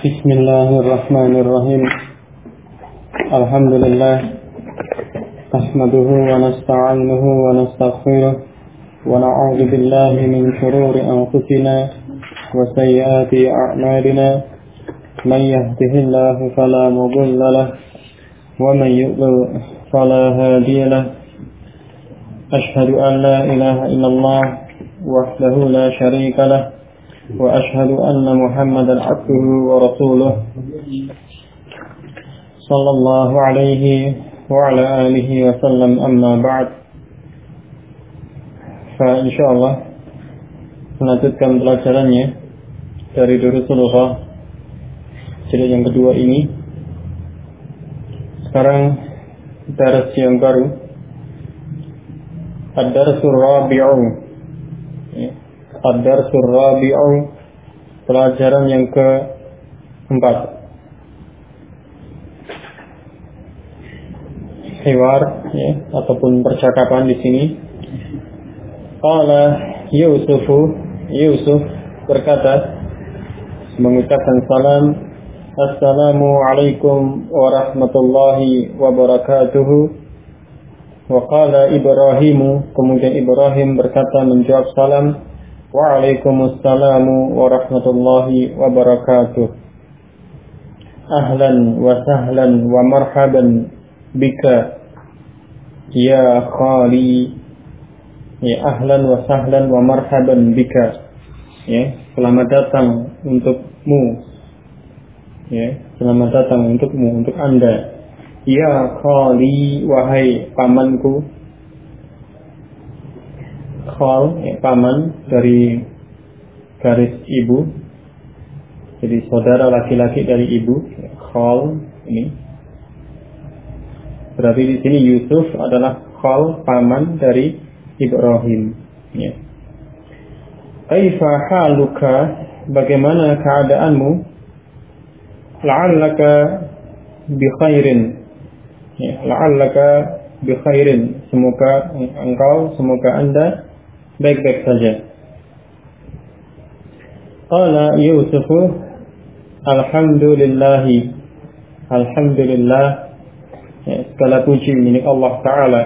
Bismillahirrahmanirrahim. Alhamdulillah. Nahmaduhu wa nasta'inuhu wa nastaghfiruh wa na'udzu billahi min shururi anfusina wa sayyiati a'malina. Man yahdihillahu fala mudilla lahu wa man yudlil fala hadiya lahu. Ashhadu an la ilaha illallah wahdahu la syarika lahu wa ashhadu anna Muhammadan abduhu wa rasuluh sallallahu alaihi wa ala alihi wa sallam, amma ba'd. Fa insyaallah melanjutkan pelajarannya dari Durusul Lughah jilid yang kedua ini. Sekarang dars yang baru, ad-darsul rabi'u. Ad-darsul rabi'u, pelajaran yang keempat. Hiwar, ataupun percakapan di sini. Qala Yusuf berkata, mengucapkan salam, assalamu alaikum warahmatullahi wabarakatuh. Wa qala Ibrahimu, kemudian Ibrahim berkata menjawab salam, wa'alaikumussalamu warahmatullahi wabarakatuh. Ahlan wa sahlan wa marhaban bika ya khali. Ahlan wa sahlan wa marhaban bika. Selamat datang untukmu. Selamat datang untukmu, untuk Anda. Ya khali, wahai pamanku. Khal, paman dari garis ibu, jadi saudara laki-laki dari ibu. Khal ini berarti di sini Yusuf adalah khal, paman dari Ibrahim. Kaifa haluka, bagaimana keadaanmu? La'allaka bi khairin. La'allaka bi khairin, semoga Anda baik-baik saja. Qala Yusuf, alhamdulillah, segala puji milik Allah Ta'ala.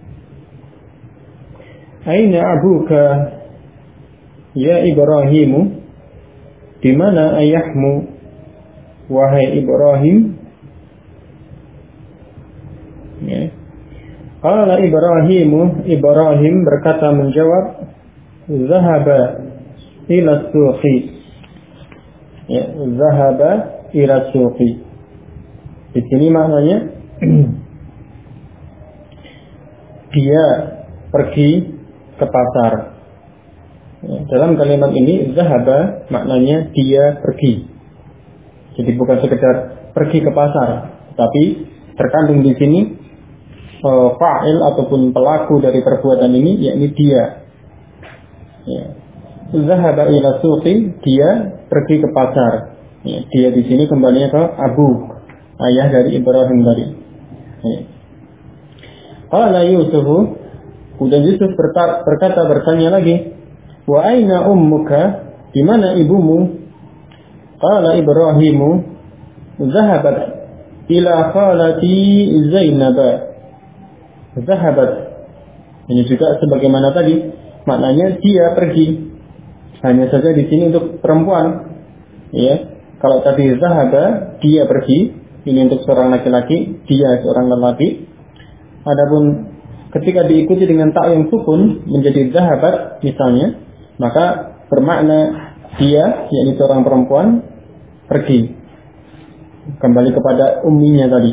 Aina abuka ya Ibrahimu, di mana ayahmu wahai Ibrahim? Qala Ibrahim berkata menjawab, zahaba ila suqi. Zahaba ila suqi. Di sini maknanya dia pergi ke pasar. Dalam kalimat ini zahaba maknanya dia pergi. Jadi bukan sekedar pergi ke pasar, tapi terkandung di sini fa'il ataupun pelaku dari perbuatan ini, yakni dia. Zahaba ila suqi, dia pergi ke pasar. Dia di sini kembalinya ke abu, ayah dari Ibrahim tadi. Qala Yusuf, kemudian Yusuf bertanya lagi, wa aina ummuka, di mana ibumu? Qala Ibrahimu, zahabat ila khalati Zainab. Zahabat, ini juga sebagaimana tadi, maknanya dia pergi. Hanya saja di sini untuk perempuan. Kalau tadi zahaba, dia pergi, ini untuk seorang laki-laki, dia seorang lelaki. Adapun ketika diikuti dengan ta yang sukun menjadi zahabat misalnya, maka bermakna dia, yakni seorang perempuan, pergi kembali kepada umminya tadi.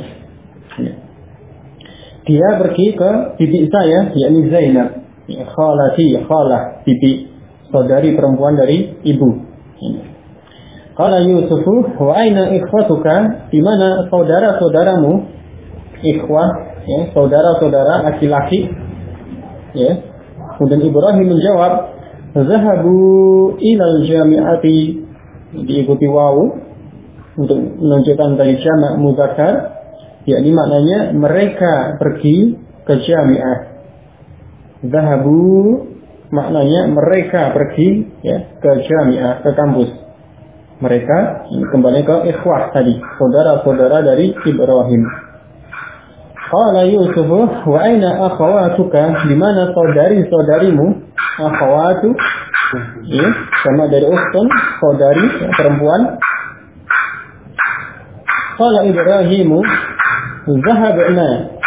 Dia pergi ke bibi saya, yakni Zainab. Khalah, bibi, saudari perempuan dari ibu. Qala Yusuf, wa aina ikhwatuka, di mana saudara-saudaramu? Ikhwah, saudara-saudara laki-laki. Kemudian Ibrahim menjawab, zahabu ilal jami'ati, diikuti wawu untuk menunjukkan dari jamak mudzakkar, yakni maknanya mereka pergi ke jami'ah. Zahabu maknanya mereka pergi ke jami'ah, ke kampus. mereka. Kembali ke ikhwah tadi, saudara-saudara dari Ibrahim. Qala Yusuf, wa aina akhawatuka, di mana saudari-saudarimu? Akhawatu, ya, sama dari ukhtun, saudari perempuan. Qala Ibrahimu, zahabna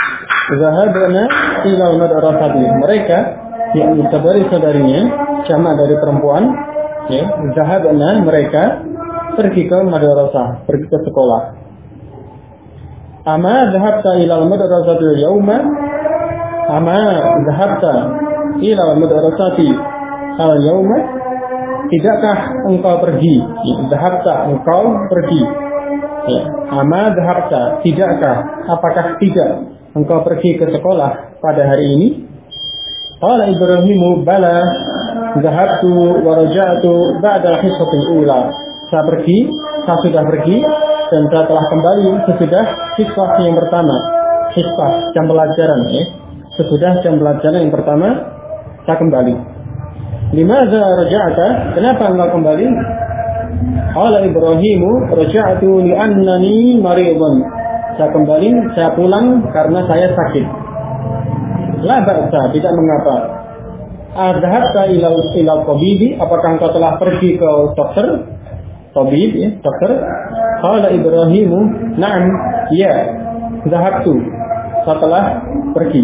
ila al-madrasati. Mereka, yang saudari-saudarinya, sama dari perempuan, ya, zahabna, mereka pergi ke madrasah, pergi ke sekolah. Ama dhahabta ila al-madrasati al-yawma? Ama dhahabta ila al-madrasati al-yawma? Tidakkah engkau pergi? Dhahabta, engkau pergi. Ya. Ama dhahabta, tidakkah? Apakah tidak engkau pergi ke sekolah pada hari ini? Qala Ibrahimu, bala dhahabtu wa raja'tu ba'da al-hissatil ula. Saya sudah pergi dan saya telah kembali sesudah hisbah yang pertama. Hisbah, jam pelajaran, ya. Sesudah jam pelajaran yang pertama, saya kembali. Limadza raja'ta? Kenapa engkau kembali? Qala Ibrahimu, raja'tu li'annani maridun. Saya pulang karena saya sakit. La ba'sa, tidak mengapa. Adhabta ila tabibi? Apakah engkau telah pergi ke dokter? Tabib, ya, dokter. Qala Ibrahimu, na'am, ya, zahabtu, setelah pergi.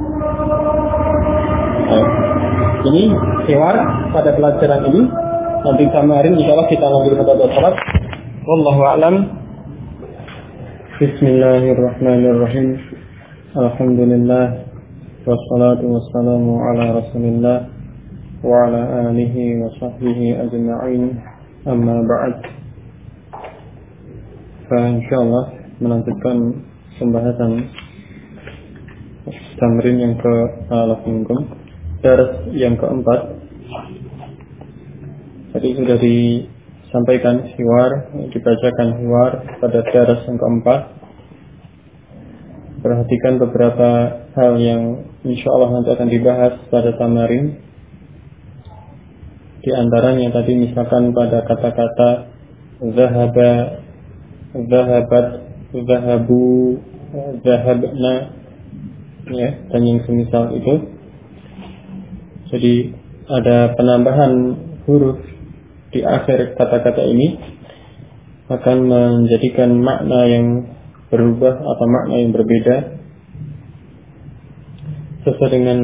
Ini hiwar pada pelajaran ini. Nanti kemarin insyaallah kita lanjut pada salat. Wallahu a'lam. Bismillahirrahmanirrahim. Alhamdulillah wassalatu wassalamu ala Rasulillah wa ala alihi wa sahbihi ajma'in. Amma ba'd. Insyaallah melanjutkan pembahasan tamrin yang ke-8, dars yang keempat. Tadi sudah disampaikan hiwar, dibacakan hiwar pada dars yang keempat. Perhatikan beberapa hal yang insyaallah nanti akan dibahas pada tamarin. Di antaranya tadi misalkan pada kata-kata zahaba, zahabat, zahabu, zahabna, ya, dan yang semisal itu. Jadi ada penambahan huruf di akhir kata-kata ini akan menjadikan makna yang berubah atau makna yang berbeda sesuai dengan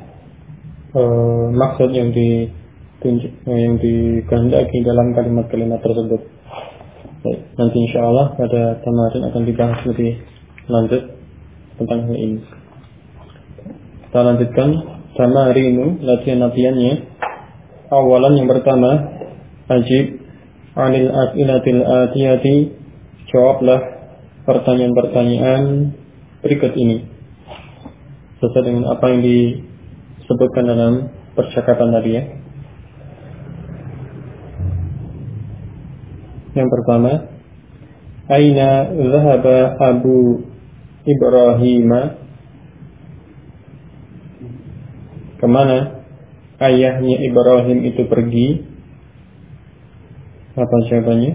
maksud yang dikehendaki dalam kalimat-kalimat tersebut. Baik, nanti insyaallah pada tamarin akan dibahas lebih lanjut tentang hal ini. Kita lanjutkan tamarinu, latihan-latihannya. Awalan yang pertama, ajib anil as'ilatil atiyati, jawablah pertanyaan-pertanyaan berikut ini sesuai dengan apa yang disebutkan dalam percakapan tadi, ya. Yang pertama, aina zahaba Abu Ibrahim? Kemana ayahnya Ibrahim itu pergi? Apa jawabannya?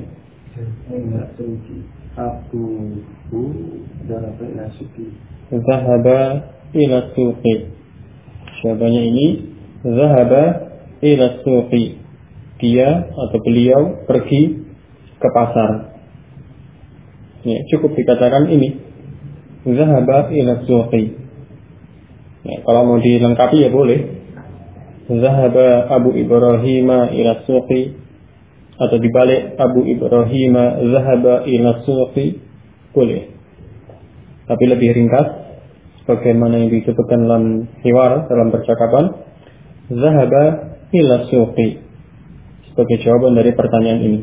Zahaba ila suqi. Jawabannya ini zahaba ila suqi. Dia atau beliau pergi ke pasar. Ya, cukup dikatakan ini zahaba ila suqi. Ya, kalau mau dilengkapi ya boleh. Zahaba Abu Ibrahim ila suqi, atau dibalik Abu Ibrahim zahaba ila suqi, boleh. Tapi lebih ringkas sebagaimana yang disebutkan dalam hiwar, dalam percakapan, zahaba ila suqi, sebagai jawaban dari pertanyaan ini.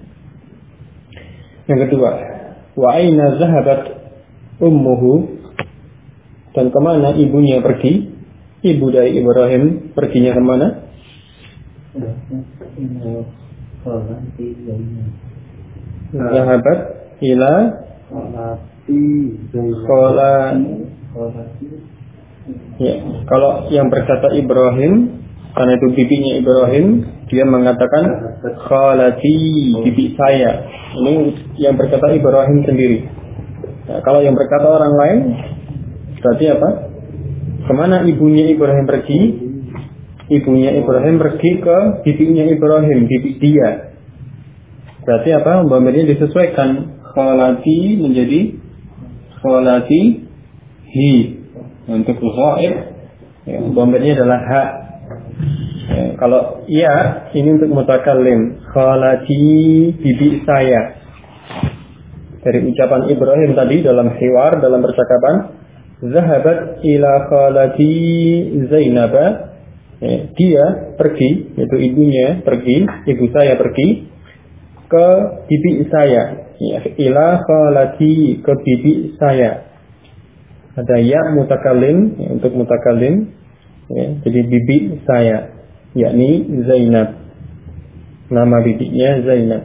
Yang kedua, wa aina zahabat ummuhu? Dan kemana ibunya pergi? Ibu dari Ibrahim perginya kemana? Zahabat ila sekolah. Ya, kalau yang berkata Ibrahim karena itu bibinya Ibrahim, dia mengatakan khalati, bibi saya. Ini yang berkata Ibrahim sendiri. Nah, kalau yang berkata orang lain, berarti apa? Kemana ibunya Ibrahim pergi? Ibunya Ibrahim pergi ke bibinya Ibrahim, bibi dia. Berarti apa? Dhamirnya disesuaikan. Khalati menjadi khalati hi. Untuk ghaib, ya, dhamirnya adalah ha. Ya, kalau iya, ini untuk mutakallim. Khalati, bibi saya. Dari ucapan Ibrahim tadi dalam hiwar, dalam percakapan, zahabat ila khalati Zainab. Ya, dia pergi, yaitu ibunya pergi, ibu saya pergi ke bibi saya. Ya, ila khalati, ke bibi saya. Ada ya mutakallim, ya, untuk mutakallim, ya, jadi bibi saya, yakni Zainab. Nama bibinya Zainab.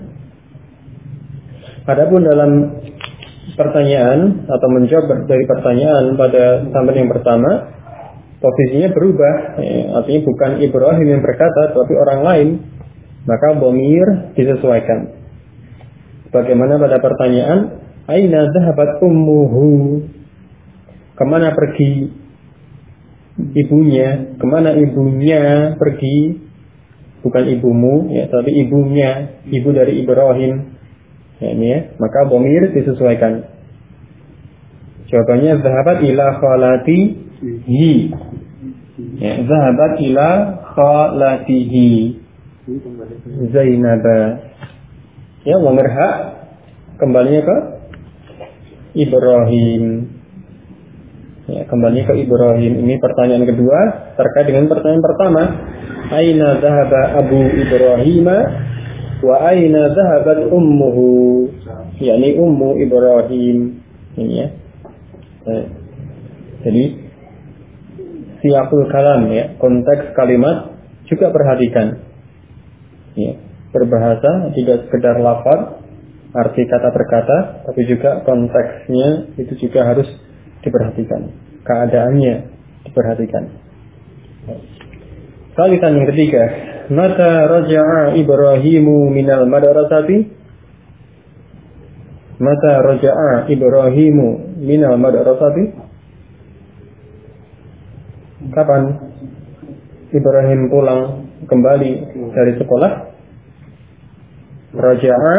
Adapun dalam pertanyaan atau menjawab dari pertanyaan pada sahabat yang pertama, posisinya berubah, ya, artinya bukan Ibrahim yang berkata, tapi orang lain, maka dhamir disesuaikan. Bagaimana pada pertanyaan, aina dhahabat ummuhu? Kemana pergi ibunya? Kemana ibunya pergi? Bukan ibumu, ya, tapi ibunya, ibu dari Ibrahim. Ya, ini ya. Maka dhamir disesuaikan. Jawabannya zahabat ila khalatihi. Ya, zahabat ila khalatihi Zainab. Ya, dhamir ha kembalinya ke Ibrahim. Ya, kembali ke Ibrahim. Ini pertanyaan kedua terkait dengan pertanyaan pertama. Aina dhahaba Abu Ibrahim wa aina dhahabat ummuhu? yakni ummu Ibrahim. Ini ya. Jadi siyaqul kalam, ya, konteks kalimat juga perhatikan. Ya, berbahasa tidak sekedar lafaz, arti kata per kata, tapi juga konteksnya itu juga harus diperhatikan, keadaannya diperhatikan. Salisan yang ketiga, mata raja'a Ibrahimu minal madrasati? Mata raja'a Ibrahimu minal madrasati? Kapan Ibrahim pulang kembali dari sekolah? Raja'a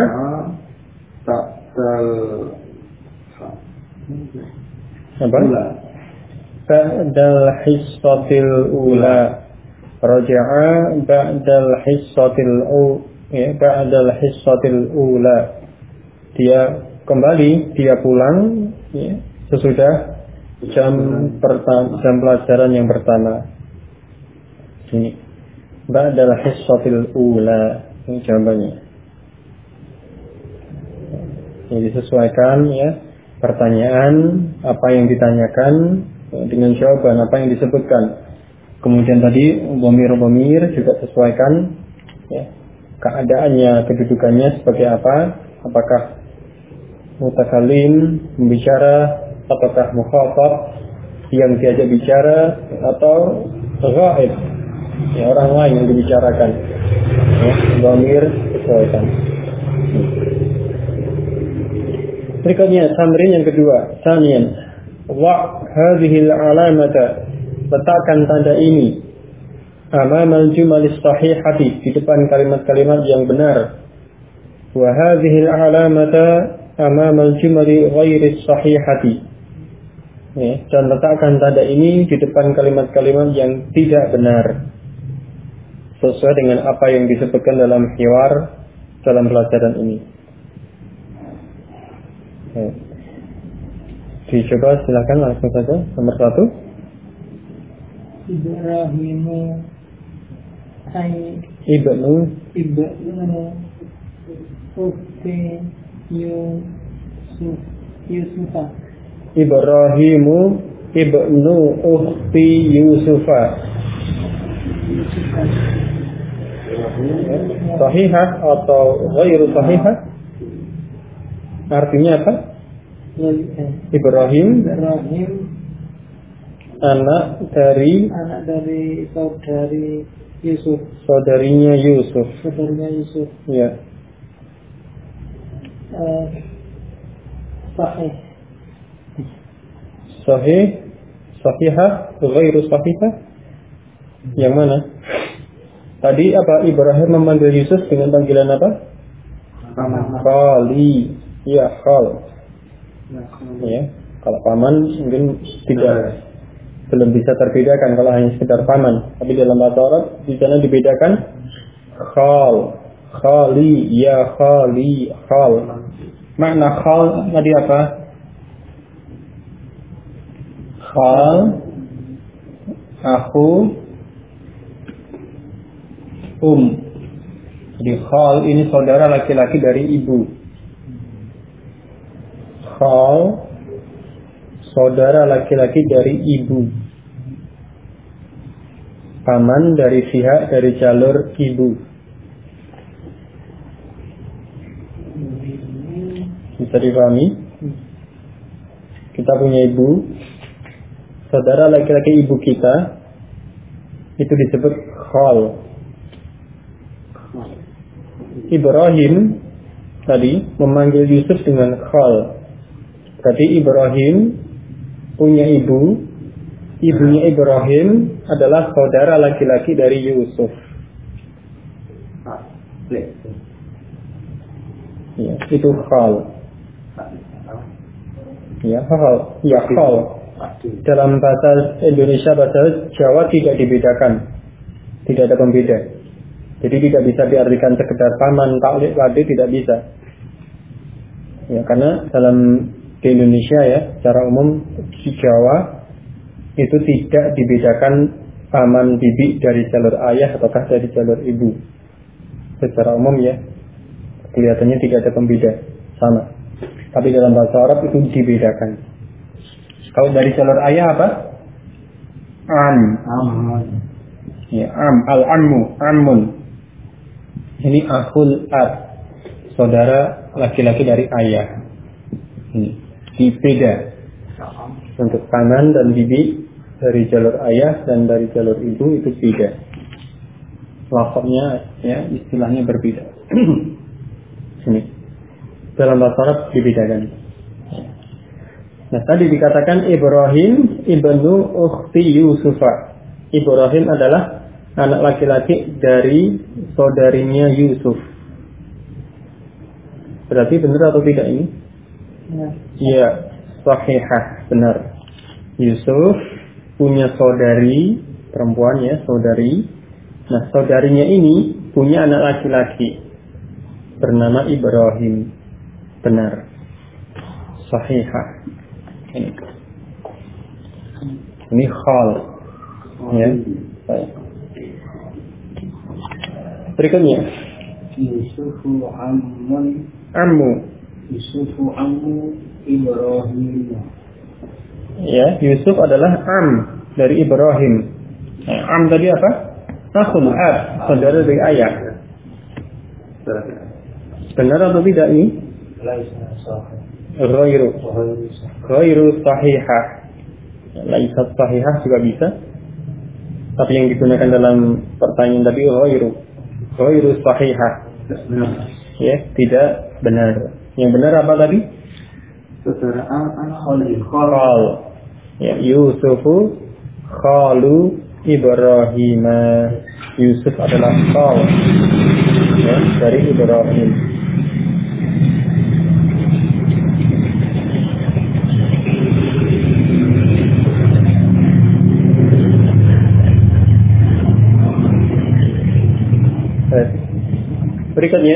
apa? Ba'dal hissatil ula. Raja'a ba'dal hissatil ula. Dia kembali, dia pulang, ya, sesudah jam pelajaran yang pertama. Ini ba'dal hissatil ula. Ini jawabannya. Ini disesuaikan, ya, pertanyaan apa yang ditanyakan dengan jawaban apa yang disebutkan. Kemudian tadi dhamir juga sesuaikan, ya, keadaannya, kedudukannya sebagai apa? Apakah mutakallim membicara, ataukah mukhatab yang diajak bicara, atau ghaib, ya, orang lain yang dibicarakan. Ya, dhamir sesuaikan. Berikutnya tamrin yang kedua, tsaniyan wa hadhihi al-alamata, letakkan tanda ini amamal jumalis sahihati, di depan kalimat-kalimat yang benar. Wa hadhihi al-alamata amamal jumali ghairi sahihati, ya, dan letakkan tanda ini di depan kalimat-kalimat yang tidak benar, sesuai dengan apa yang disebutkan dalam hiwar dalam pelajaran ini. Ya. Dicoba, silakan langsung saja. Nomor 1. Ibrahimu Ibnu Ukhti Yusufa. Ibrahimu ibnu ukhti Yusufa. Sahihah atau ghairu sahihah? Artinya apa? Ibrahim Ibrahim anak dari saudari Yusuf. Saudarinya Yusuf. Saudaranya Yusuf. Ya. Sahih. Sahih, sahihah, ghairu sahihah. Yang mana? Tadi apa? Ibrahim memanggil Yusuf dengan panggilan apa? Khali. Ya, khal. Ya. Kalau paman mungkin belum bisa terbedakan kalau hanya sekedar paman. Tapi dalam bahasa Arab di sana dibedakan khal, khali, ya khali, khal. Makna khal tadi apa? Khal, aku, Jadi khal ini saudara laki-laki dari ibu. Khal, saudara laki-laki dari ibu. Paman dari pihak dari jalur ibu. Bisa dipahami? Kita punya ibu, saudara laki-laki ibu kita itu disebut khal. Ibrahim tadi memanggil Yusuf dengan khal. Berarti Ibrahim punya ibu, ibunya Ibrahim adalah saudara laki-laki dari Yusuf. Ya, itu khal. Ya, khal. Ya, khal. Dalam bahasa Indonesia, bahasa Jawa tidak dibedakan. Tidak ada pembeda. Jadi tidak bisa diartikan sekedar paman, taklik, adik, tidak bisa. Ya, karena dalam di Indonesia ya, secara umum di Jawa itu tidak dibedakan paman bibi dari jalur ayah ataukah dari jalur ibu. Secara umum ya, kelihatannya tidak ada pembeda, sama. Tapi dalam bahasa Arab itu dibedakan. Kalau dari jalur ayah apa? Am. Ya, al-ammu, ammun. Ini akhul ab, saudara laki-laki dari ayah. Ini dibeda. Untuk paman dan bibi dari jalur ayah dan dari jalur ibu itu beda. Lafaznya ya istilahnya berbeda. Ini dalam bahasa Arab dibedakan. Nah tadi dikatakan Ibrahim ibnu ukhti Yusufa. Ibrahim adalah anak laki-laki dari saudarinya Yusuf. Berarti benar atau tidak ini? Ya, sahihah, benar. Yusuf punya saudari perempuan ya, saudari. Nah, saudarinya ini punya anak laki-laki bernama Ibrahim. Benar. Sahihah. Ini khal. Ya. Baik. Berikutnya. Yusufu Ammu. Yusufu ammu Ibrahim. Ya, Yusuf adalah am dari Ibrahim. Am tadi apa? Akhul ab, saudara dari ayah. Benar atau tidak ini? Ghairu sahihah. Laisat sahihah juga bisa. Tapi yang digunakan dalam pertanyaan tadi ghairu sahihah. Ya, tidak benar. Yang benar apa tadi? Saudara Khal. Ya, Yusufu khalu Ibrahim. Yusuf adalah khal ya, dari Ibrahim. Berikutnya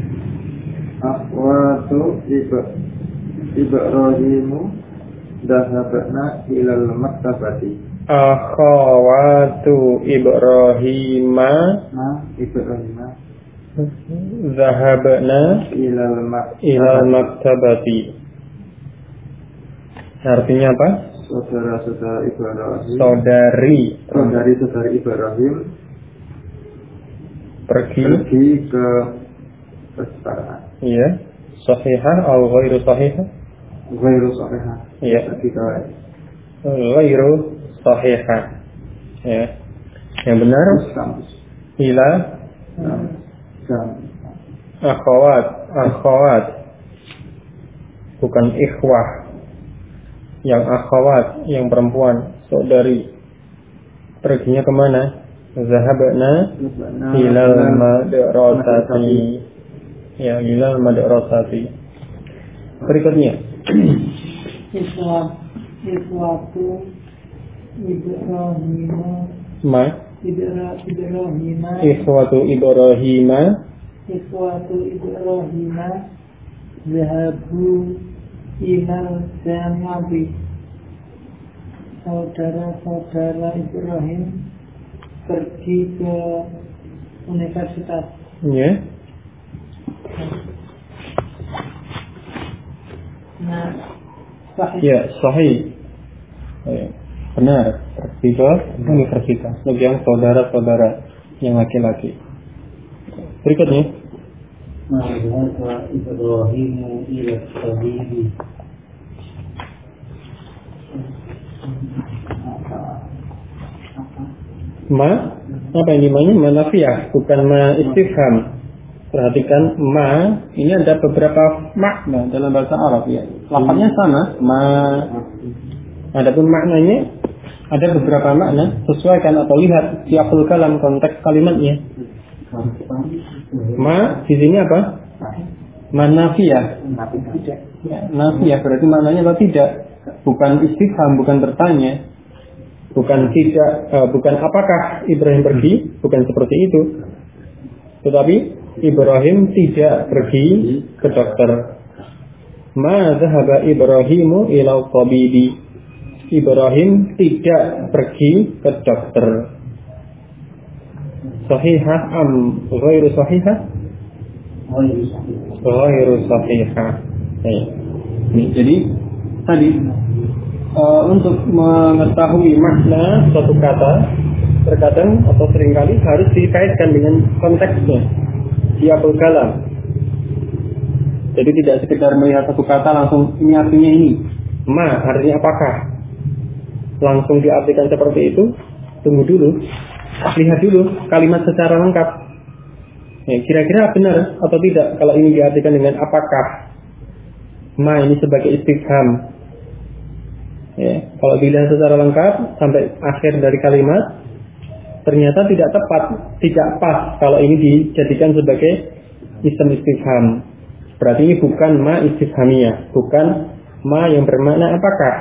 akhwatu Ibrahimu dhahabna ilal maktabati. Akhwatu Ibrahima dhahabna ilal maktabati. Artinya apa? Saudara-saudara Ibrahim. Saudari Ibrahim pergi ke perpustakaan. Iya. Sahihah atau ghairu sahihah? Ghairu sahihah. Iya. Ghairu sahihah. Ya. Yang benar? ila akhawat bukan ikhwah, yang akhawat, yang perempuan, saudari. Perginya kemana? Zahabna ilal madrasati. Ya, ilal madrasati. Berikutnya. Ikhwatu Ibrahima. Ma. Ibrahima. Ikhwatu Ibrahima. Ikhwatu Ibrahima. Zahabu ilal jannati. Saudara-saudara Ibrahim pergi ke universitas. Ya. Nah, sahih. Ya, sahih. Benar, pergi ke universitas. Bagi yang saudara-saudara yang laki-laki. Berikutnya. Ma'adhaka Ibrahimu ila tabibi. Ma, apa yang dimana? Ma nafiyah, bukan ma istifham. Perhatikan, ma ini ada beberapa makna dalam bahasa Arab ya. Lafaznya sama, ma. Adapun maknanya ada beberapa makna. Sesuaikan atau lihat siapul kalam, konteks kalimatnya. Ma di sini apa? Ma nafiyah. Nafiyah berarti maknanya apa? Tidak. Bukan istifham, bukan bertanya. Bukan tidak, bukan apakah Ibrahim pergi, bukan seperti itu. Tetapi Ibrahim tidak pergi ke dokter. Ma dhahaba Ibrahimu ila tabibi. Ibrahim tidak pergi ke dokter. Sahihah am ghairu sahihah? Ghairu sahihah. Jadi tadi untuk mengetahui makna suatu kata terkadang atau seringkali harus dikaitkan dengan konteksnya, siapul kalam. Jadi tidak sekedar melihat satu kata langsung ini artinya ini. Ma artinya apakah? Langsung diartikan seperti itu. Tunggu dulu, lihat dulu kalimat secara lengkap. Ya, kira-kira benar atau tidak kalau ini diartikan dengan apakah? Ma ini sebagai istifham. Ya, kalau dilihat secara lengkap sampai akhir dari kalimat ternyata tidak tepat, tidak pas kalau ini dijadikan sebagai isim istifham. Berarti ini bukan ma istifhamiyah, bukan ma yang bermakna apakah.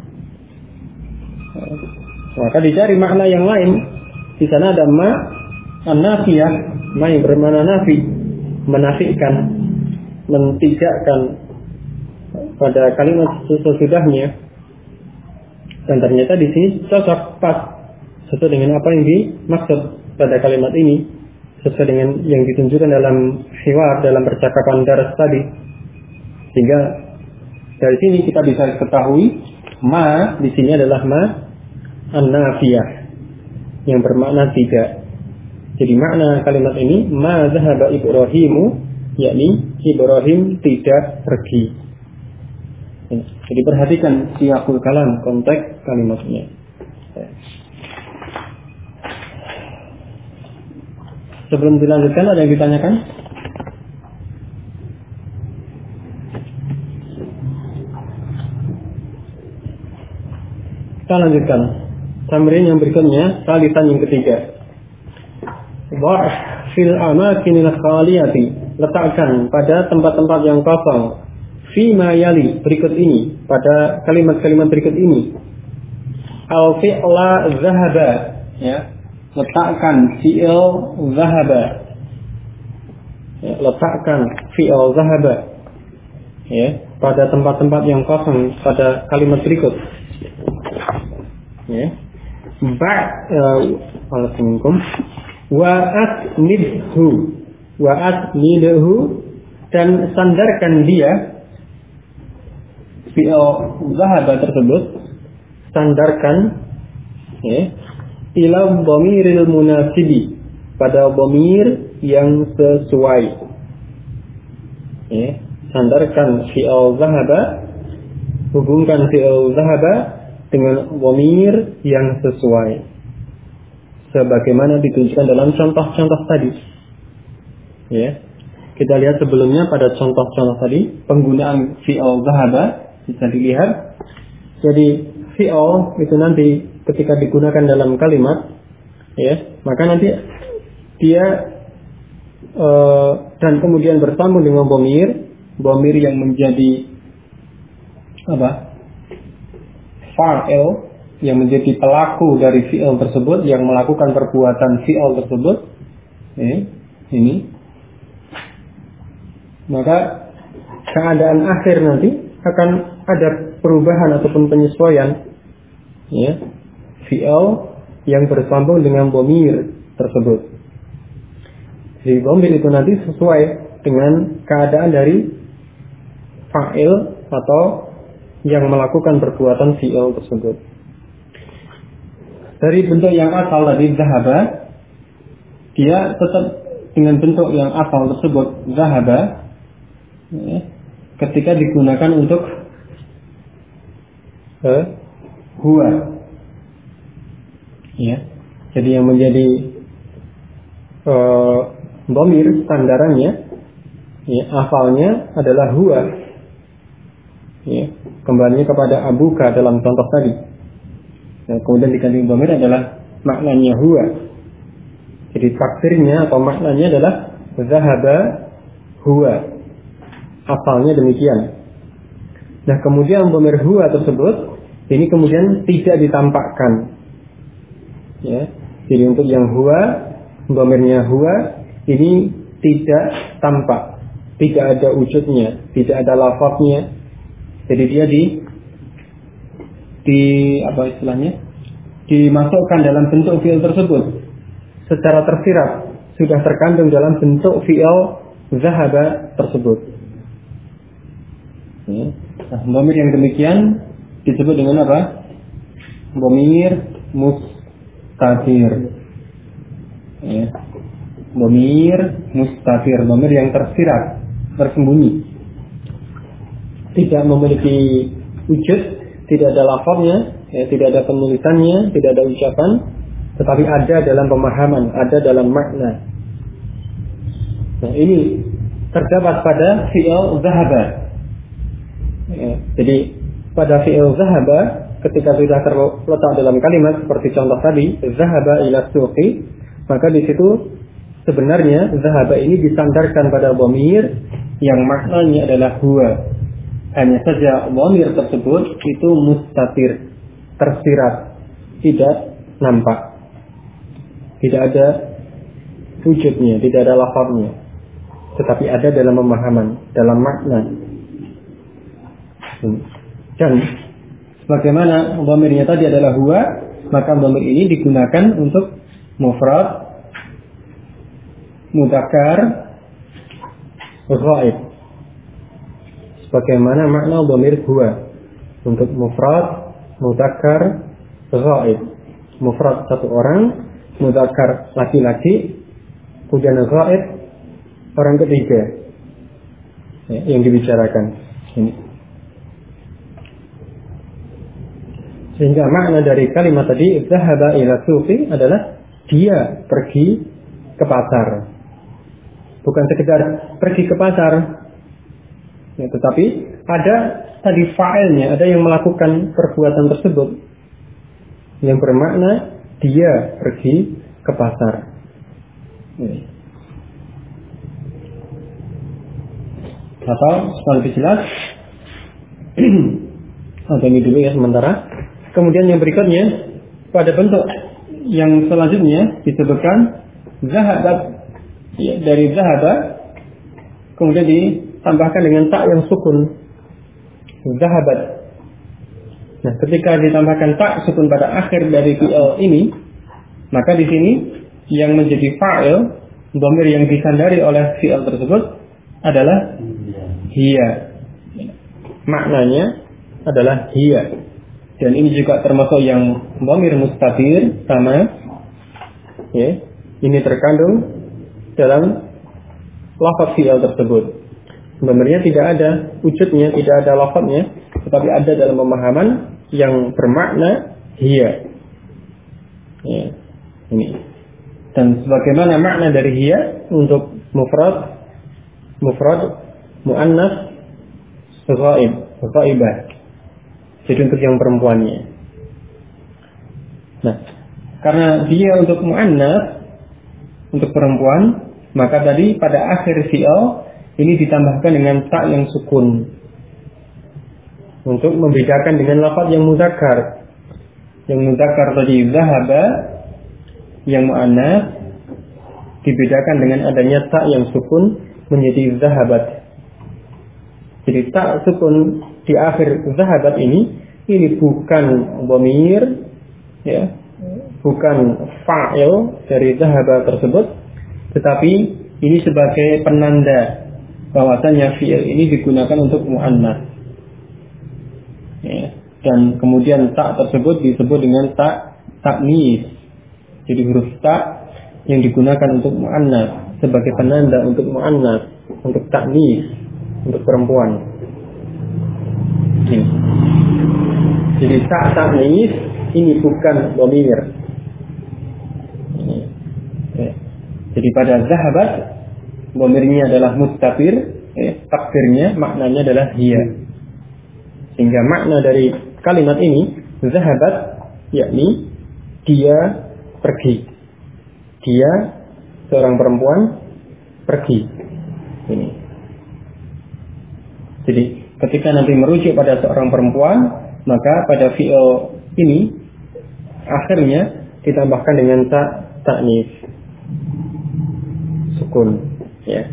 Maka dicari makna yang lain. Di sana ada ma an-nafiyah, ma yang bermakna nafi, menafikan, mentidakkan pada kalimat sesudahnya. Dan ternyata di sini cocok pas sesuai dengan apa yang dimaksud pada kalimat ini, sesuai dengan yang ditunjukkan dalam hiwar, dalam percakapan daras tadi. Sehingga dari sini kita bisa ketahui ma di sini adalah ma an-nafiyah yang bermakna tidak. Jadi makna kalimat ini ma dhahaba Ibrahimu, yakni Ibrahim tidak pergi. Jadi perhatikan siyaqul kalam, konteks kalimatnya. Sebelum dilanjutkan ada yang ditanyakan? Kita lanjutkan. Tamrin yang berikutnya, salisan yang ketiga. Wa' fil amakinil khaliyati, letakkan pada tempat-tempat yang kosong. Fima yali, berikut ini, pada kalimat-kalimat berikut ini. Al fi'la zahaba, ya, letakkan fi'il zahaba, ya, letakkan fi'il zahaba, ya, pada tempat-tempat yang kosong pada kalimat berikut. Ya. Wa asnidhu, dan sandarkan dia fi'il zahaba tersebut, sandarkan ya, ila dhamiril munasibi, pada dhamir yang sesuai. Ya, sandarkan fi'il zahaba, hubungkan fi'il zahaba dengan dhamir yang sesuai. sebagaimana ditunjukkan dalam contoh-contoh tadi. Ya. Kita lihat sebelumnya pada contoh-contoh tadi penggunaan fi'il dhahaba bisa dilihat. Jadi fi'il itu nanti ketika digunakan dalam kalimat, ya, maka nanti dia dan kemudian bersambung dengan bomir yang menjadi fa'il, yang menjadi pelaku dari fi'il tersebut, yang melakukan perbuatan fi'il tersebut. Ini. Maka keadaan akhir nanti akan ada perubahan ataupun penyesuaian, ya, fi'il yang bersambung dengan bomir tersebut. Jadi bomir itu nanti sesuai dengan keadaan dari fa'il atau yang melakukan perbuatan fi'il tersebut. Dari bentuk yang asal tadi dhahaba, dia tetap dengan bentuk yang asal tersebut dhahaba, ya, ketika digunakan untuk huwa, ya. Jadi yang menjadi dhamir standarannya, ya, asalnya adalah huwa, ya, kembalinya kepada abuka dalam contoh tadi. Nah, kemudian diganti dhamir adalah maknanya huwa. Jadi takdirnya atau maknanya adalah dhahaba huwa. Asalnya demikian. Nah, kemudian dhamir huwa tersebut ini kemudian tidak ditampakkan. Ya. Jadi untuk yang huwa, dhamirnya huwa ini tidak tampak, tidak ada wujudnya, tidak ada lafaznya. Jadi dia apa istilahnya? Dimasukkan dalam bentuk fi'il tersebut secara tersirat, sudah terkandung dalam bentuk fi'il dhahaba tersebut. Ya. Nah, dhamir yang demikian disebut dengan apa? Dhamir mustatir. Ya. Dhamir mustatir, dhamir yang tersirat, tersembunyi, tidak memiliki wujud, tidak ada lafaznya, ya, tidak ada penulisannya, tidak ada ucapan, tetapi ada dalam pemahaman, ada dalam makna. Nah, ini terdapat pada fi'il dhahaba. Ya, jadi pada fi'il dhahaba ketika sudah terletak dalam kalimat seperti contoh tadi, dhahaba ila suqi, maka di situ sebenarnya dhahaba ini disandarkan pada dhamir yang maknanya adalah huwa. Hanya saja dhamir tersebut itu mustatir, tersirat, tidak nampak, tidak ada wujudnya, tidak ada lafaznya, tetapi ada dalam pemahaman, dalam makna. Dan bagaimana dhamirnya tadi adalah huwa, maka dhamir ini digunakan untuk mufrad, mudzakkar, ghaib. Sebagaimana makna dhamir huwa untuk mufrad, mudzakkar, ghaib. Mufrad satu orang, mudzakkar laki-laki, kemudian ghaib orang ketiga, ya, yang dibicarakan ini. Sehingga makna dari kalimat tadi dhahaba ila suqi adalah dia pergi ke pasar. Bukan sekedar pergi ke pasar, ya, tetapi ada tadi fa'ilnya, ada yang melakukan perbuatan tersebut yang bermakna dia pergi ke pasar. Ya. Atau supaya lebih jelas, ini dulu ya sementara. Kemudian yang berikutnya pada bentuk yang selanjutnya disebutkan zahabat, ya, dari zahaba kemudian ditambahkan dengan tak yang sukun, zahabat. Nah, ketika ditambahkan tak sukun pada akhir dari fi'il ini, maka di sini yang menjadi fa'il, dhamir yang disandari oleh fi'il tersebut adalah hiya. Maknanya adalah hiya. Dan ini juga termasuk yang dhamir mustatir, sama, ya, ini terkandung dalam lafaz fi'il tersebut. Sebenarnya tidak ada wujudnya, tidak ada lafaznya, tetapi ada dalam pemahaman yang bermakna hiya. Ya. Ini. Dan sebagaimana makna dari hiya untuk mufrad muannas ghaibah. Jadi untuk yang perempuannya. Nah, karena dia untuk muannas, untuk perempuan, maka tadi pada akhir fi'il ini ditambahkan dengan ta yang sukun untuk membedakan dengan lafaz yang mudzakkar. Yang mudzakkar tadi zahaba, yang muannas dibedakan dengan adanya ta yang sukun menjadi zahabat. Jadi ta sukun di akhir zahabat ini bukan dhamir, ya, bukan fa'il dari zahaba tersebut, tetapi ini sebagai penanda bahwasanya fi'il ini digunakan untuk muannas. Ya, dan kemudian ta tersebut disebut dengan ta ta'nis. Jadi huruf ta yang digunakan untuk muannas sebagai penanda untuk muannas, untuk ta'nis, untuk perempuan. Ini. Jadi ta ta'nis ini bukan dhamir. Ya. Jadi pada zahabat dhamirnya adalah mustatir, ya, takdirnya maknanya adalah hiya. Sehingga makna dari kalimat ini zahabat yakni dia pergi. Dia seorang perempuan pergi. Ini. Jadi ketika nanti merujuk pada seorang perempuan, maka pada fi'il ini akhirnya ditambahkan dengan ta'nis sukun, ya.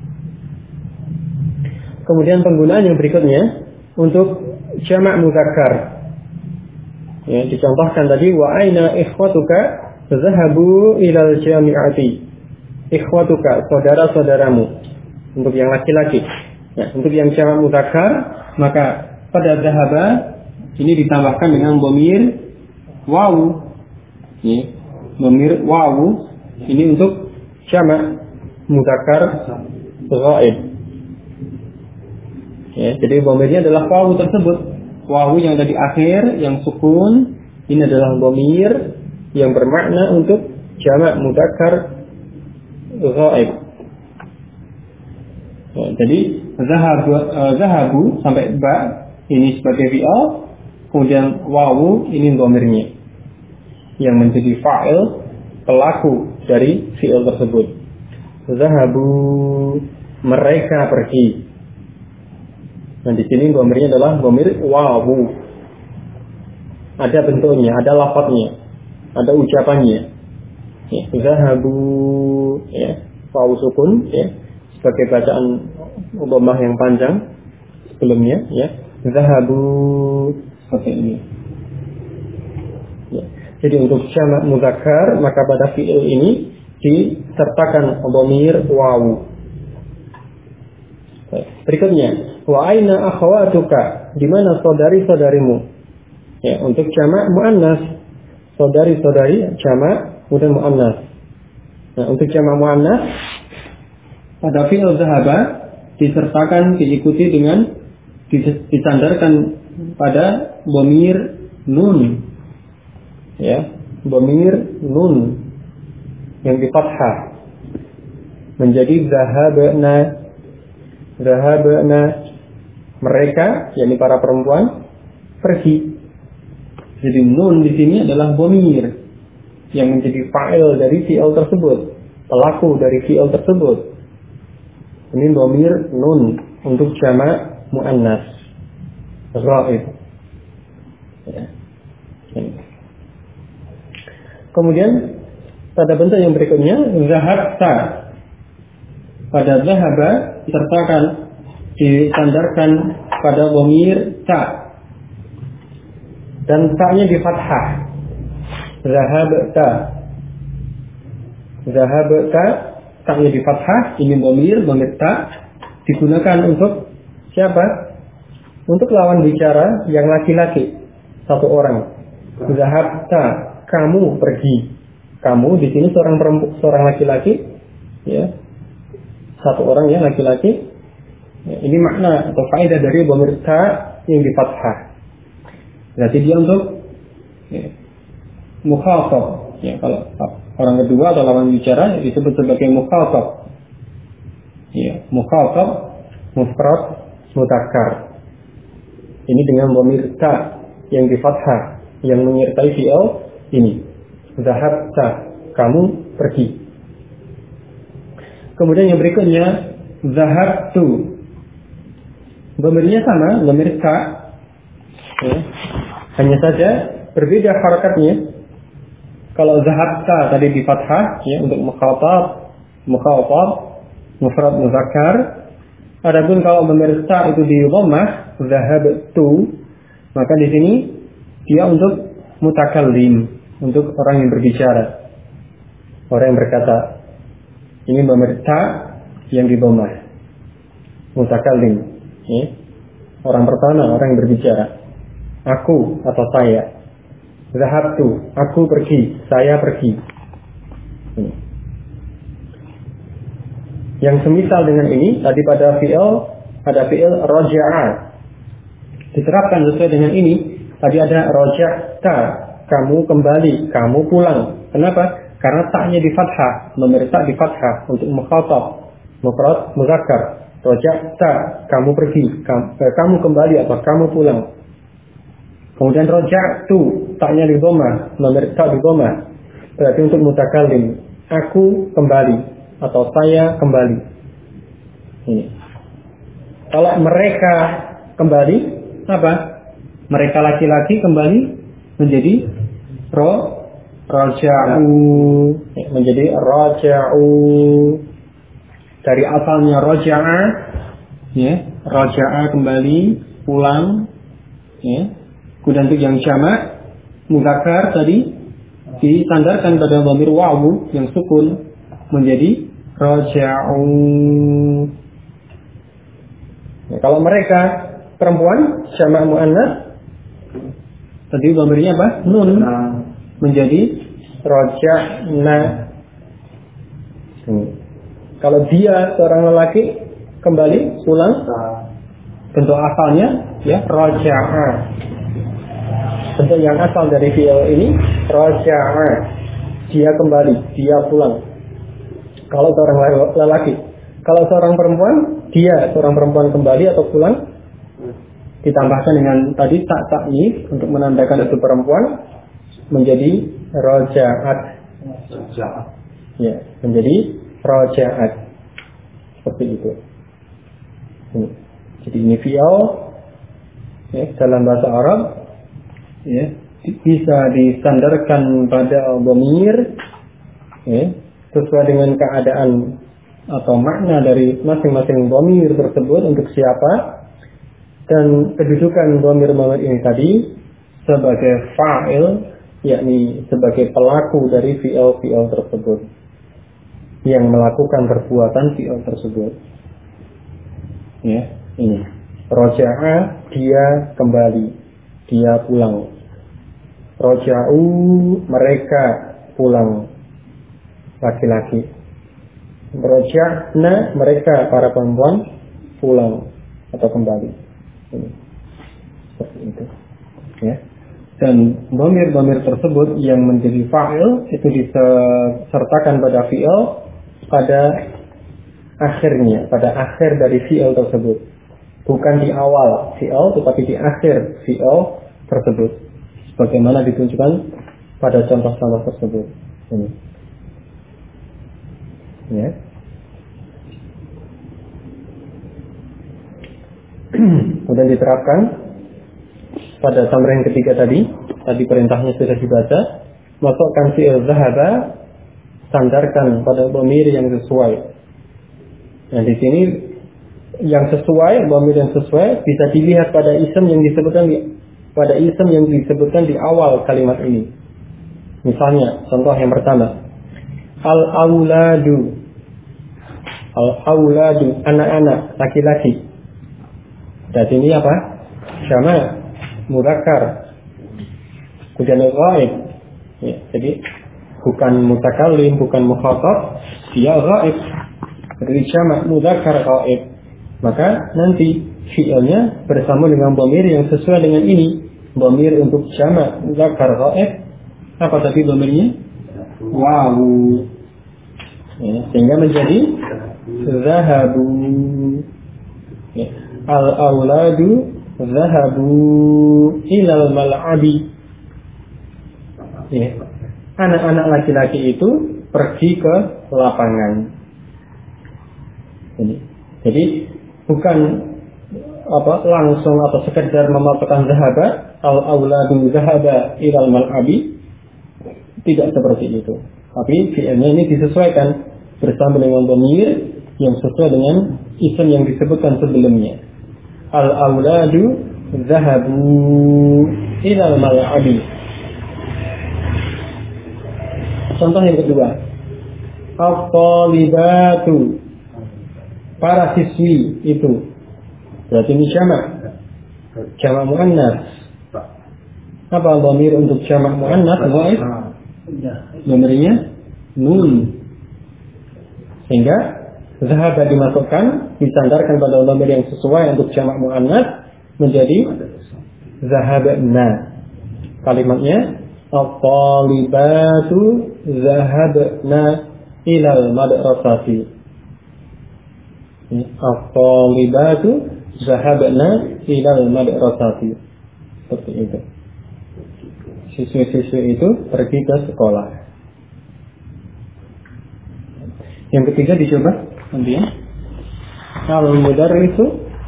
Kemudian penggunaan yang berikutnya untuk jamak mudzakkar, ya, dicontohkan tadi wa aina ikhwatuka zahabu ilal jami'ati. Ikhwatuka, saudara-saudaramu, untuk yang laki-laki. Ya, untuk yang jamak mudzakkar, maka pada zahaba ini ditambahkan dengan dhamir wawu. Ya, dhamir wawu ini untuk jamak mudzakkar ghaib. Ya, jadi dhamirnya adalah wawu tersebut. Wawu yang tadi akhir, yang sukun, ini adalah dhamir yang bermakna untuk jamak mudzakkar ghaib. Ya, jadi zahabu sampai ba ini sebagai fi'il, kemudian wawu ini dhamirnya yang menjadi fa'il, pelaku dari fi'il tersebut. Zahabu, mereka pergi. Nah, di sini dhamirnya adalah dhamir wawu. Ada bentuknya, ada lafadznya, ada ucapannya. Ya, zahabu, ya, wawu sukun, ya, sebagai bacaan dhammah yang panjang sebelumnya, ya. Zahabu seperti ini. Ya. Jadi untuk jamak mudzakkar maka pada fi'il ini disertakan dhamir wawu. Berikutnya, wa aina akhawatuka, di mana saudari-saudarimu? Ya, untuk jamak muannas, saudari-saudari jamak kemudian muannas. Nah, untuk jamak muannas pada fi'il zahaba disertakan, diikuti dengan disandarkan pada dhamir nun. Ya, dhamir nun yang di fathah menjadi zahabna, mereka, yakni para perempuan pergi. Jadi nun di sini adalah dhamir yang menjadi fa'il dari fi'il tersebut, pelaku dari fi'il tersebut. Ini dhamir nun untuk jamak muannas ghaib. Ya. Kemudian pada bentuk yang berikutnya zahabta. Pada zahaba disertakan, disandarkan pada dhamir ta dan ta-nya di fathah. Zahabta, ta-nya di fathah. Ini dhamir ta digunakan untuk siapa? Untuk lawan bicara yang laki-laki, satu orang. Zahabta, kamu pergi. Kamu di sini seorang laki-laki, ya, satu orang yang laki-laki. Ya, ini makna atau faedah dari dhamir ta yang di fathah. Berarti dia untuk, ya, mukhatab, ya kalau orang kedua atau lawan bicara disebut sebagai mukhatab. Ya, mukhatab mufrad mudzakkar. Ini dengan dhamir ta yang di fathah yang menyertai fi'il ini. Zahabta, kamu pergi. Kemudian yang berikutnya zahabtu. Dhamirnya sama, dhamir ta. Ya. Hanya saja berbeda harakatnya. Kalau zahabta tadi di fathah ya untuk mukhatab mufrad mudzakkar. Adapun kalau dhamir ta itu di dhammah zahabtu, maka di sini dia untuk mutakallim, untuk orang yang berbicara, orang yang berkata. Ini dhamir ta yang di dhammah mutakallim ya. Orang pertama, orang yang berbicara, aku atau saya. Zahabtu, aku pergi, saya pergi. Yang semisal dengan ini tadi pada fi'il ada fi'il raja'a. Diterapkan sesuai dengan ini. Tadi ada raja'ta, kamu kembali, kamu pulang. Kenapa? Karena ta'nya di fathah, dhamir ta di fathah untuk mukhatab, mufrad mudzakkar. Raja'ta, kamu pergi, kamu kembali atau kamu pulang. Kemudian raja'tu, ta'nya di dhammah, dhamir ta di dhammah. Berarti untuk mutakallim, aku kembali atau saya kembali. Ini. Kalau mereka kembali, apa? Mereka laki-laki kembali menjadi raja'u, menjadi raja'u. Dari asalnya raja'a, ya, raja'a kembali, pulang, ya. Kemudian untuk yang jamak mudzakkar tadi disandarkan pada dhamir wawu yang sukun menjadi raja'u. Ya, kalau mereka perempuan jamak muannats tadi dhamirnya apa? Nun menjadi raja'na. Kalau dia seorang lelaki kembali pulang bentuk asalnya ya raja'a. Bentuk yang asal dari fi'il ini raja'a, dia kembali, dia pulang. Kalau seorang lelaki, kalau seorang perempuan, dia seorang perempuan kembali atau pulang, ditambahkan dengan tadi ta'ni untuk menandakan itu perempuan menjadi raja'at. Ya, menjadi raja'at. Seperti itu. Jadi ini fi'il ya, dalam bahasa Arab ya, bisa disandarkan pada dhamir ya, sesuai dengan keadaan atau makna dari masing-masing dhamir tersebut untuk siapa, dan kedudukan dhamir-dhamir ini tadi sebagai fa'il, yakni sebagai pelaku dari fi'il tersebut yang melakukan perbuatan fi'il tersebut. Ya, ini raja'a, dia kembali, dia pulang. Raja'u, mereka pulang, laki-laki. Raja'na, mereka para perempuan pulang atau kembali. Ini. Seperti itu. Ya. Dan dhamir-dhamir tersebut yang menjadi fa'il itu disertakan pada fi'il pada akhirnya, pada akhir dari fi'il tersebut. Bukan di awal fi'il, tetapi di akhir fi'il tersebut. Bagaimana ditunjukkan pada contoh-contoh tersebut. Ini. Ya. Kemudian diterapkan pada tamrin ketiga tadi perintahnya sudah dibaca. Masukkan fi'il zahaba, sandarkan pada dhamir yang sesuai. Nah di sini yang sesuai, dhamir yang sesuai bisa dilihat pada isim yang disebutkan di awal kalimat ini. Misalnya, contoh yang pertama, al-auladu, anak-anak, laki-laki. Dan ini apa? Jamak, mudzakkar. Kemudian ghaib. Ya, jadi bukan mutakallim, bukan mukhatab, dia ghaib. Jadi jamak mudzakkar ghaib. Maka nanti fi'ilnya bersama dengan dhamir yang sesuai dengan ini. Dhamir untuk jamak mudzakkar ghaib. Apa tadi dhamirnya? wawu. Ya, sehingga menjadi zahabu. Ya. Al-auladu zahabu ilal mal'abi. Ya. Anak-anak laki-laki itu pergi ke lapangan. Jadi bukan langsung atau sekedar memasukkan zahaba, al-auladu zahaba ilal mal'abi, tidak seperti itu. Tapi fi'ilnya ini disesuaikan bersama dengan dhamir yang sesuai dengan isim yang disebutkan sebelumnya. Al-auladu zahabu ilal mal'abi. Contoh yang kedua, at-talibatu, para siswi itu. Berarti ini jamak muannas. Apa dhamir untuk jamak muannas? Dhaif. Dhamirnya nun. Sehingga zahaba dimasukkan, disandarkan pada dhamir yang sesuai untuk jamak muannas menjadi zahabna. Kalimatnya at-talibatu zahabna ilal madrasati. At-talibatu zahabna ilal madrasati. Seperti itu. Siswi-siswi itu pergi ke sekolah. Yang ketiga dicoba nanti ya. Al-mudarrisu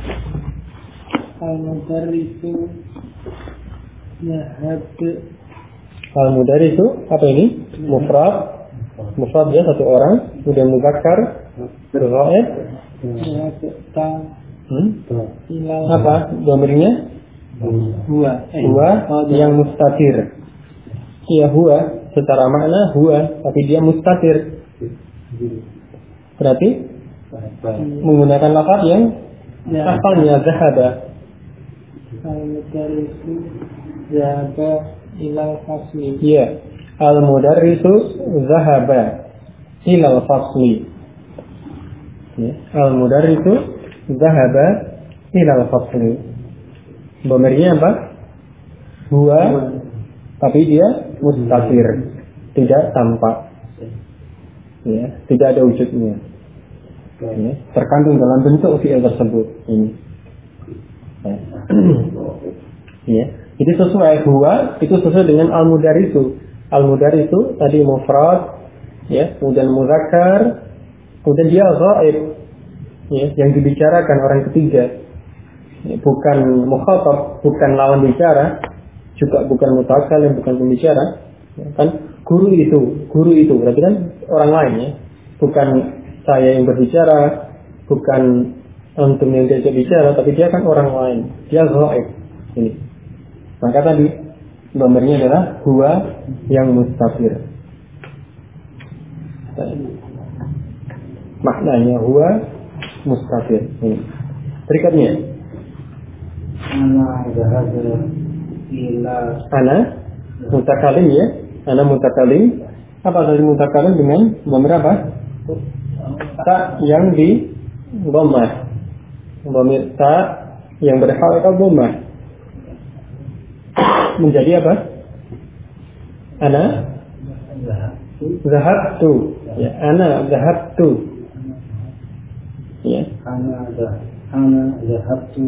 zahab. Al-mudarrisu apa ini? Mufrad. Mufrad dia satu orang. Kemudian muzakkar ghaib. Apa dhamirnya? Huwa yang mustatir. Iya, huwa secara makna huwa, tapi dia mustatir. Berarti menggunakan lafaz yang asalnya zahaba. Al-mudarrisu zahaba ilal fasli. Iya, al-mudarrisu zahaba ilal fasli. Ya, al-mudarrisu zahaba ilal fasli. Dhamirnya apa? Huwa, tapi dia mustatir, tidak tampak. Ya, tidak ada wujudnya. Ya, terkandung dalam bentuk fi'il tersebut ini. Ya, itu sesuai huwa, itu sesuai dengan al-mudarrisu. Al-mudarrisu tadi mufrad, ya, kemudian muzakkar, kemudian dia ghaib, ya, yang dibicarakan orang ketiga. Ya, bukan mukhatab, bukan lawan bicara, juga bukan mutakalim, bukan pembicara. Ya, kan guru itu berarti kan orang lain ya, bukan saya yang berbicara, bukan antum yang diajak bicara, tapi dia kan orang lain, dia ghaib ini. Maka tadi dhamirnya adalah huwa yang mustafir. Maknanya huwa mustafir ini. Berikutnya ana mutakalim ya, ana mutakalim. Apa dari mutakalim dengan dhamir apa? Ta yang di dhammah. Dhamir ta yang berharakat dhammah menjadi apa? Ana zahabtu. Ya, ana zahabtu. Ya. Ana zahabtu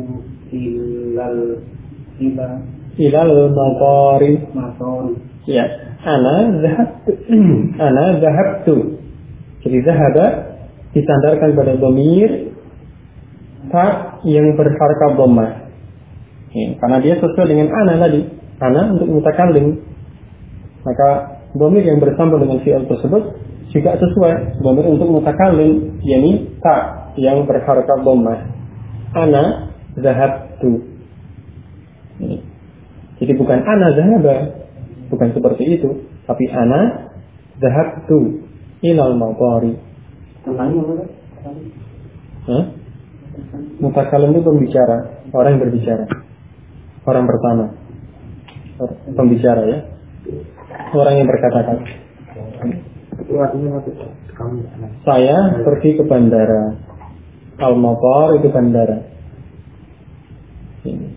ilal matari. Ya, ana zahabtu. Jadi zahaba disandarkan pada dhamir ta yang berharakat dhammah. Ya, karena dia sesuai dengan ana tadi. Ana untuk mutakallim. Maka dhamir yang bersambung dengan fi'il tersebut juga sesuai dhamir untuk mutakallim, yakni ta yang berharakat dhammah. Ana zahabtu. Jadi bukan ana zahaba, bukan seperti itu, tapi ana zahabtu ilal matari. Mutakallim itu pembicara, orang yang berbicara, orang pertama, pembicara ya, orang yang berkata-kata. Saya pergi ke bandara. Al-matar itu bandara. Ini.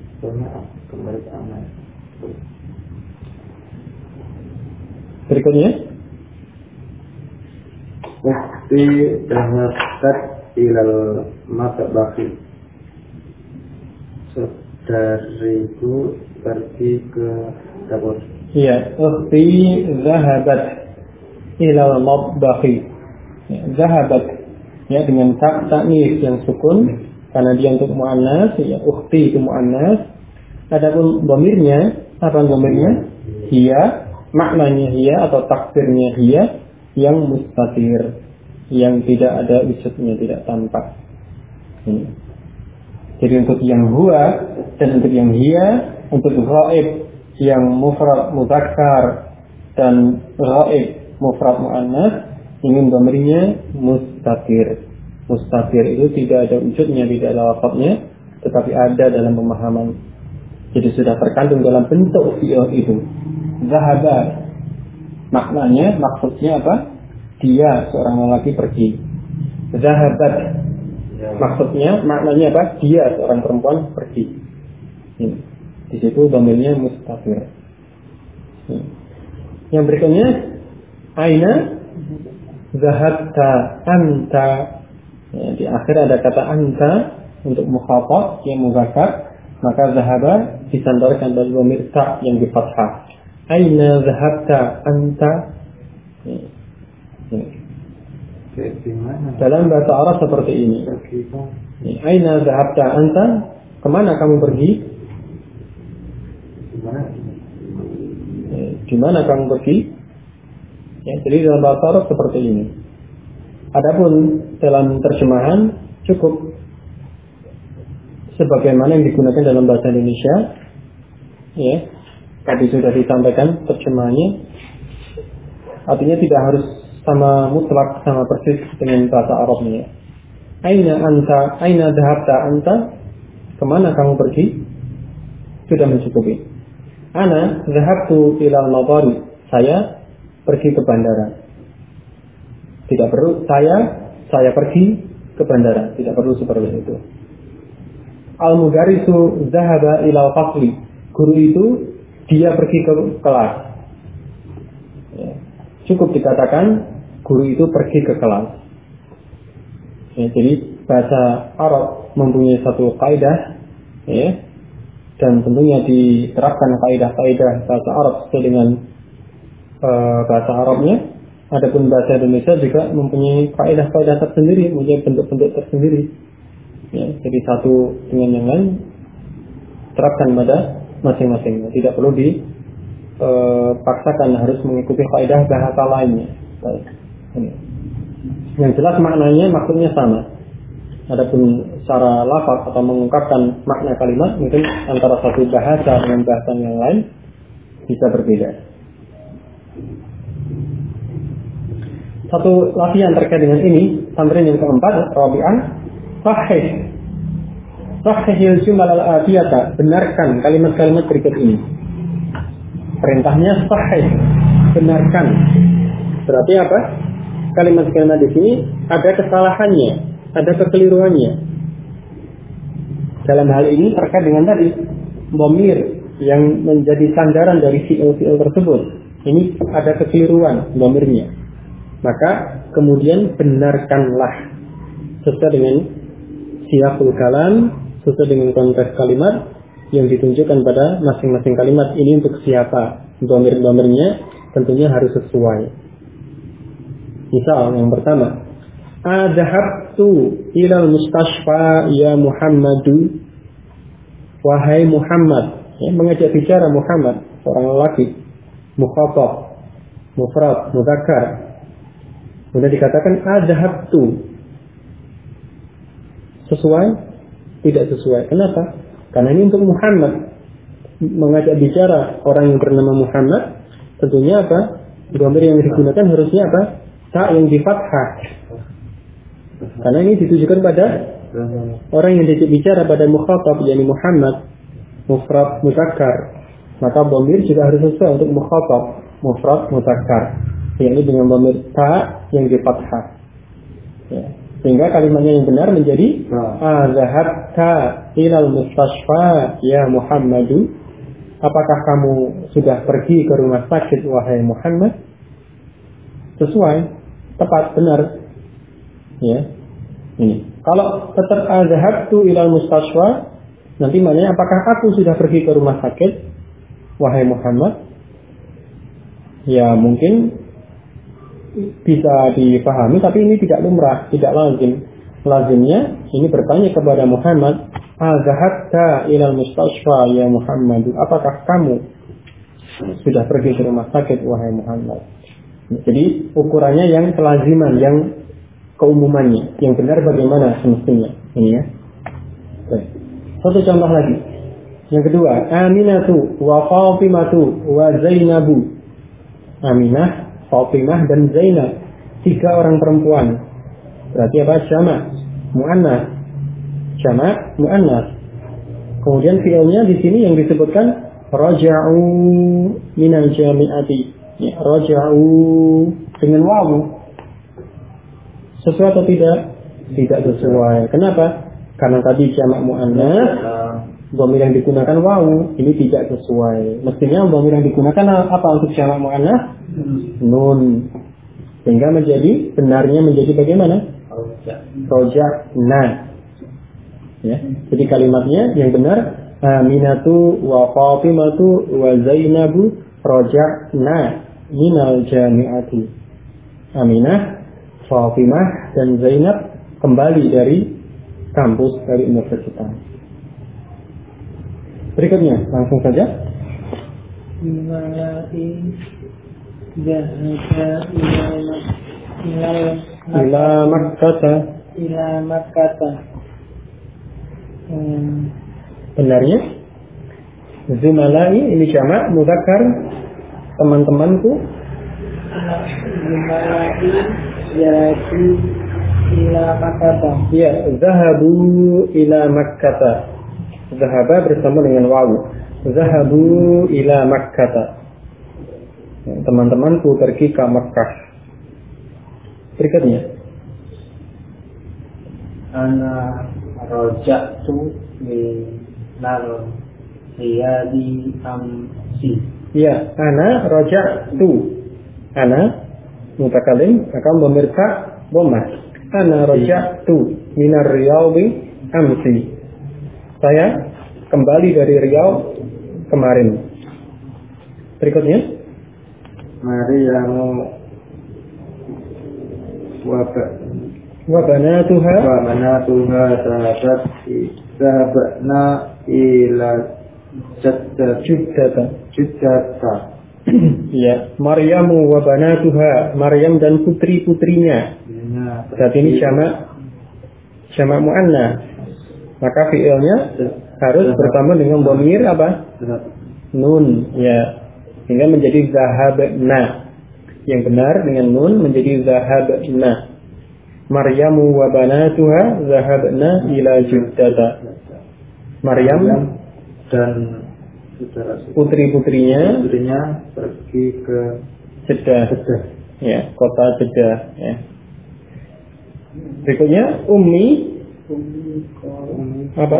Berikutnya Ukhti dhahabat ilal matbakhi. Saudariku pergi ke dapur. Iya, ukhti dhahabat ilal matbakhi. Ya, dhahabat ya dengan ta'nis yang sukun karena dia untuk muannas, ya ukhti itu muannas. Adapun dhamirnya, apa dhamirnya? Hiya, maknanya hiya atau takdirnya hiya yang mustatir, yang tidak ada wujudnya, tidak tampak. Ini. Jadi untuk yang huwa dan untuk yang hiya, untuk ghaib yang mufrad mudzakkar dan ghaib mufrad muannas, ini dhamirnya mustatir. Mustatir itu tidak ada wujudnya, tidak ada lafadznya, tetapi ada dalam pemahaman. Jadi sudah terkandung dalam bentuk fi'il itu. Zahaba, maknanya, maksudnya apa? Dia, seorang lelaki pergi. Zahabat, maksudnya, maknanya apa? Dia, seorang perempuan pergi. Ini. Di situ dhamirnya mustatir. Yang berikutnya, aina zahabta anta. Ya, di akhir ada kata anta untuk mukhatab yang mudzakkar, maka zahaba disandarkan pada dhamir ta yang di fathah. Aina zahabta anta. Dalam bahasa Arab seperti ini. Aina zahabta anta, kemana kamu pergi? Di mana kamu pergi? Ya, jadi dalam bahasa Arab seperti ini. Adapun dalam terjemahan cukup sebagaimana yang digunakan dalam bahasa Indonesia. Ya, tadi sudah disampaikan terjemahannya. Artinya tidak harus sama mutlak, sama persis dengan bahasa Arabnya. Aina anta, aina dhahabta anta, kemana kamu pergi? Sudah mencukupi. Ana dhahabtu ilal madari, saya pergi ke bandara. Tidak perlu saya pergi ke bandara, tidak perlu seperti itu. Al-mudarisu dhahaba ilal fasli, guru itu dia pergi ke kelas. Ya. Cukup dikatakan guru itu pergi ke kelas. Ya, jadi bahasa Arab mempunyai satu kaidah, ya, dan tentunya diterapkan kaidah-kaidah bahasa Arab sesuai dengan bahasa Arabnya. Adapun bahasa Indonesia juga mempunyai kaidah-kaidah tersendiri, mempunyai bentuk-bentuk tersendiri. Ya, jadi satu dengan yang lain terapkan pada masing-masing. Tidak perlu dipaksakan harus mengikuti kaidah bahasa lainnya. Baik. Yang jelas maknanya, maksudnya sama. Adapun cara lafaz atau mengungkapkan makna kalimat mungkin antara satu bahasa dengan bahasa yang lain bisa berbeda. Satu latihan terkait dengan ini, tamrin yang keempat, rabi'an, sahih. Sahihil jumal al-atiyata, benarkan kalimat-kalimat berikut ini. Perintahnya sahih, benarkan. Berarti apa? Kalimat-kalimat di sini ada kesalahannya, ada kekeliruannya. Dalam hal ini terkait dengan tadi dhamir yang menjadi sandaran dari fi'il tersebut. Ini ada kekeliruan dhamirnya. Maka kemudian benarkanlah sesuai dengan siyaqul kalam, sesuai dengan konteks kalimat yang ditunjukkan pada masing-masing kalimat. Ini untuk siapa? Dhamir-dhamirnya tentunya harus sesuai. Misal yang pertama, adhabtu ilal mustashfa ya Muhammadu, wahai Muhammad. Ya, mengajak bicara Muhammad, seorang lelaki, mukhatab, mufrad, mudzakkar. Sudah dikatakan adhabtu. Sesuai? Tidak sesuai. Kenapa? Karena ini untuk Muhammad. Mengajak bicara orang yang bernama Muhammad, tentunya apa? Dhamir yang digunakan harusnya apa? Ta yang di fathah. Karena ini ditujukan pada orang yang diajak bicara pada mukhatab, yakni Muhammad, mufrad mudzakkar. Maka dhamir juga harus sesuai untuk mukhatab, mufrad mudzakkar. Yakni dengan dhamir ta yang di fathah. Ya. Sehingga kalimatnya yang benar menjadi azhabta ilal mustashfa ya Muhammadu. Apakah kamu sudah pergi ke rumah sakit wahai Muhammad? Sesuai, tepat, benar. Ya. Ini. Kalau tetap adhabtu ilal mustaswa, nanti maknanya apakah aku sudah pergi ke rumah sakit, wahai Muhammad? Ya mungkin bisa dipahami, tapi ini tidak lumrah, tidak lazim. Lazimnya ini bertanya kepada Muhammad, adhabta ilal mustaswa ya Muhammad? Apakah kamu sudah pergi ke rumah sakit, wahai Muhammad? Jadi ukurannya yang kelaziman, yang keumumannya, yang benar bagaimana semestinya. Ini ya. Baik. Satu contoh lagi. Yang kedua, Aminatu wa Fatimatu wa Zainabu. Aminah, Fatimah dan Zainab, 3 orang perempuan. Berarti apa? Jamak, muannas. Jamak, muannas. Kemudian fi'ilnya di sini yang disebutkan raja'u minal jami'ati. Ya, raja'u dengan wawu. Sesuai atau tidak? Tidak sesuai. Kenapa? Karena tadi jamak muannas, dhamir yang digunakan wawu, ini tidak sesuai. Mestinya dhamir yang digunakan apa untuk jamak muannas? Nun. Sehingga benarnya menjadi bagaimana? Roja'na. Ya. Jadi kalimatnya yang benar, Aminatu wa Fatimatu wa Zainabu roja'na minal jami'ati. Aminah, Fatimah dan Zainab kembali dari kampus, dari universitas. Berikutnya, langsung saja. Ila Makkah. Benarnya Zumalai ini jamak mudzakkar, teman-temanku. Zumalai jadi ila Makkah. Ya, zahabu ila Makkah. Zahaba bersama dengan wawu. Zahabu ila Makkah. Teman-temanku pergi ke Makkah. Berikutnya. Ana roja'tu minal riyadi amsi. Ya, ana roja'tu. Ana mutakalim akan memirka bomah. Ana roja'tu minar riyadi amsi. Saya kembali dari Riau kemarin. Berikutnya. Maryamu wa banatuha sahabna ila Juddata. Ya, Maryamu wa banatuha, Maryam dan putri-putrinya. Saat ini jamak muannas. Maka fi'ilnya harus bersama dengan dhamir apa? Nun, ya. Sehingga menjadi zahabna. Yang benar dengan nun menjadi zahabna. Maryamu wa banatuha zahabna ila Juddata. Maryam dan putri-putrinya pergi ke Jeddah. Ya, kota Jeddah, ya. Berikutnya Ummi apa?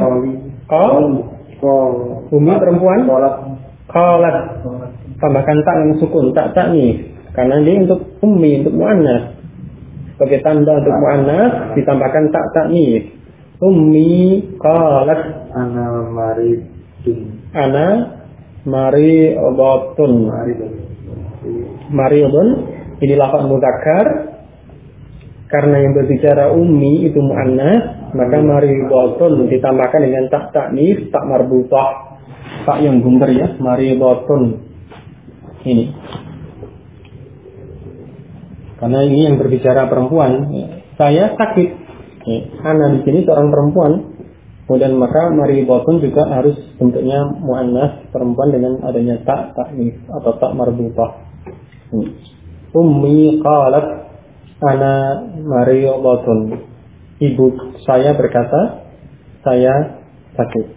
Ummi perempuan. Qalat. Tambahkan tak dengan sukun, tak nih. Karena ini untuk ummi, untuk muannas. Sebagai tanda untuk muannas ditambahkan tak nih. Ummi qalat ana maridun. Maridun ini lafaz mudzakkar. Karena yang berbicara ummi itu muannas, maka maridun ditambahkan dengan tak ta'nits, tak marbutah, tak yang bundar ya, maridun. Ini. Karena ini yang berbicara perempuan, saya sakit. Ana di sini seorang perempuan. Kemudian maka maridun juga harus bentuknya muannas, perempuan dengan adanya tak ta'nits atau tak marbutah. Ummi qalat ana maridun. Ibu saya berkata, saya sakit.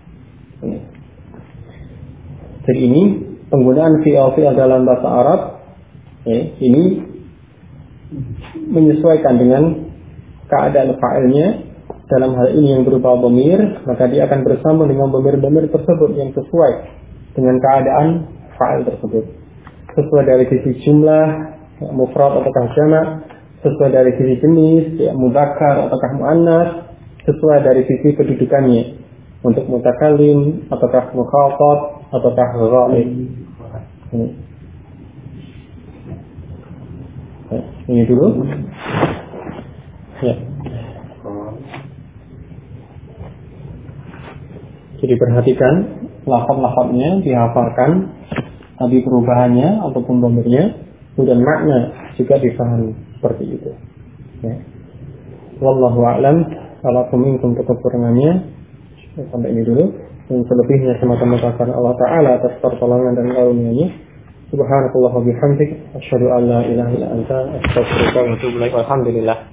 Jadi ini penggunaan fi'il dalam bahasa Arab ini menyesuaikan dengan keadaan fa'ilnya. Dalam hal ini yang berupa dhamir, maka dia akan bersama dengan dhamir-dhamir tersebut yang sesuai dengan keadaan fa'il tersebut. Sesuai dari sisi jumlah, mufrad ataukah jamak, sesuai dari sisi jenis, ya, mudzakkar ataukah muannas, sesuai dari sisi kedudukannya. Untuk mutakalim ataukah mukhatab ataukah ghaib. Ini dulu. Ya. Jadi perhatikan lafaz-lafaznya, dihafalkan, tadi perubahannya ataupun dhamirnya, dan makna juga difahami seperti itu. Ya. Wallahu a'lam. Kalau minkum kekurangannya sampai ini dulu. Dan selebihnya semata-mata karena Allah Ta'ala atas pertolongan dan karunia-Nya. Subhanakallah wa bihamdik, asyhadu an la ilaha illa anta, astaghfiruka wa atubu ilaik. Alhamdulillah.